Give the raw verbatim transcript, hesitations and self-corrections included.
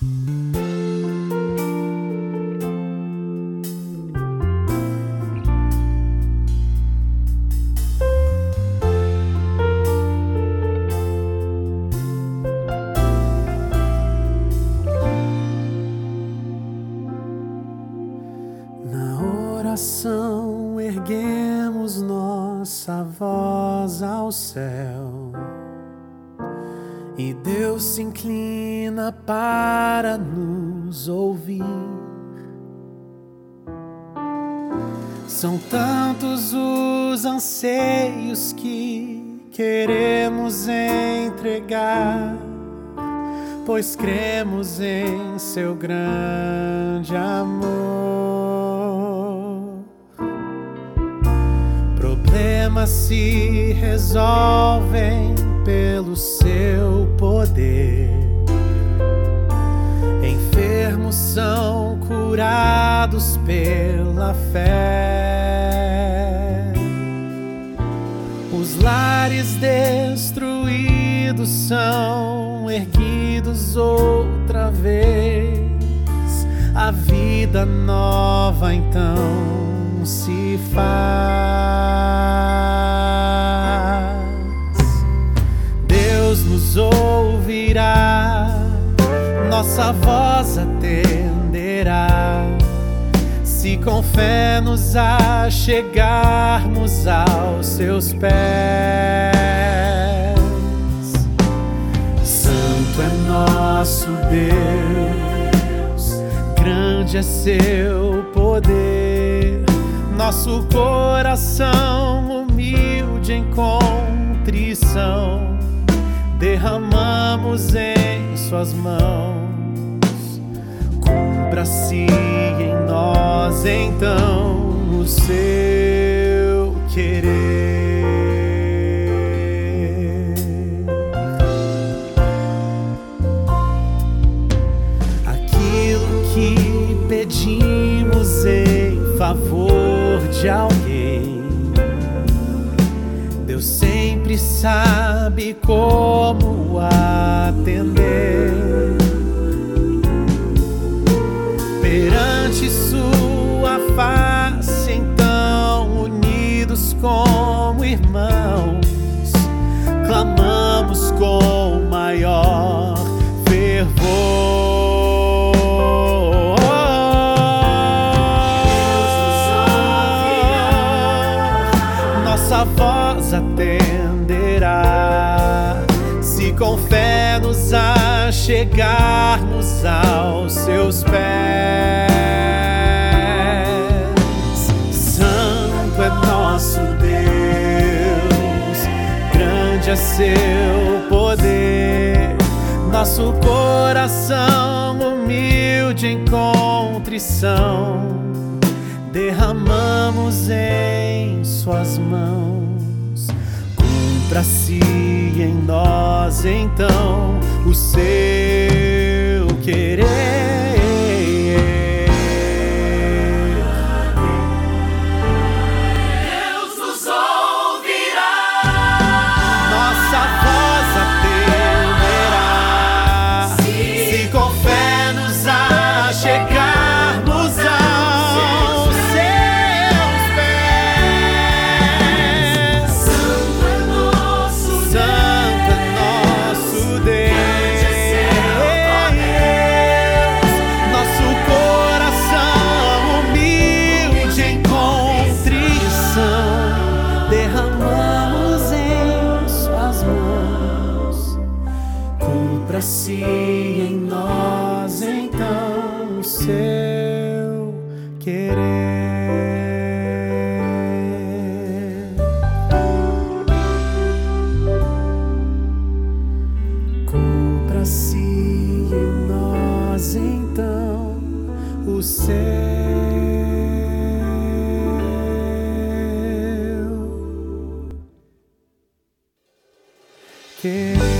Erguemos nossa voz ao céu e Deus se inclina para nos ouvir. São tantos os anseios que queremos entregar, pois cremos em seu grande amor. Problemas se resolvem pelo seu poder, enfermos são curados pela fé, os lares destruídos são erguidos outra vez, a vida nova então se faz. Deus nos ouvirá, nossa voz atenderá, se com fé nos achegarmos aos seus pés. Santo é nosso Deus, grande é seu poder, nosso coração humilde em contrição derramamos em suas mãos. Cumpra-se em nós então o seu querer. Aquilo que pedimos em favor de alguém, Deus sempre sabe como atender. Perante sua face, então, unidos como irmãos, clamamos com maior fervor. Nossa voz atenderá, se com fé nos achegarmos aos seus pés. Santo é nosso Deus, grande é seu poder, nosso coração humilde em contrição derramamos em suas mãos. Cumpra-se em nós então o seu querer. Deus nos ouvirá, Nossa voz atenderá, se com fé nos achegarmos aos seus pés. Santo é nosso Santo é nosso Deus, nosso coração humilde em contrição derramamos em suas mãos. Cumpra-se em nós então o seu querer. Cumpra-se em nós então o seu querer.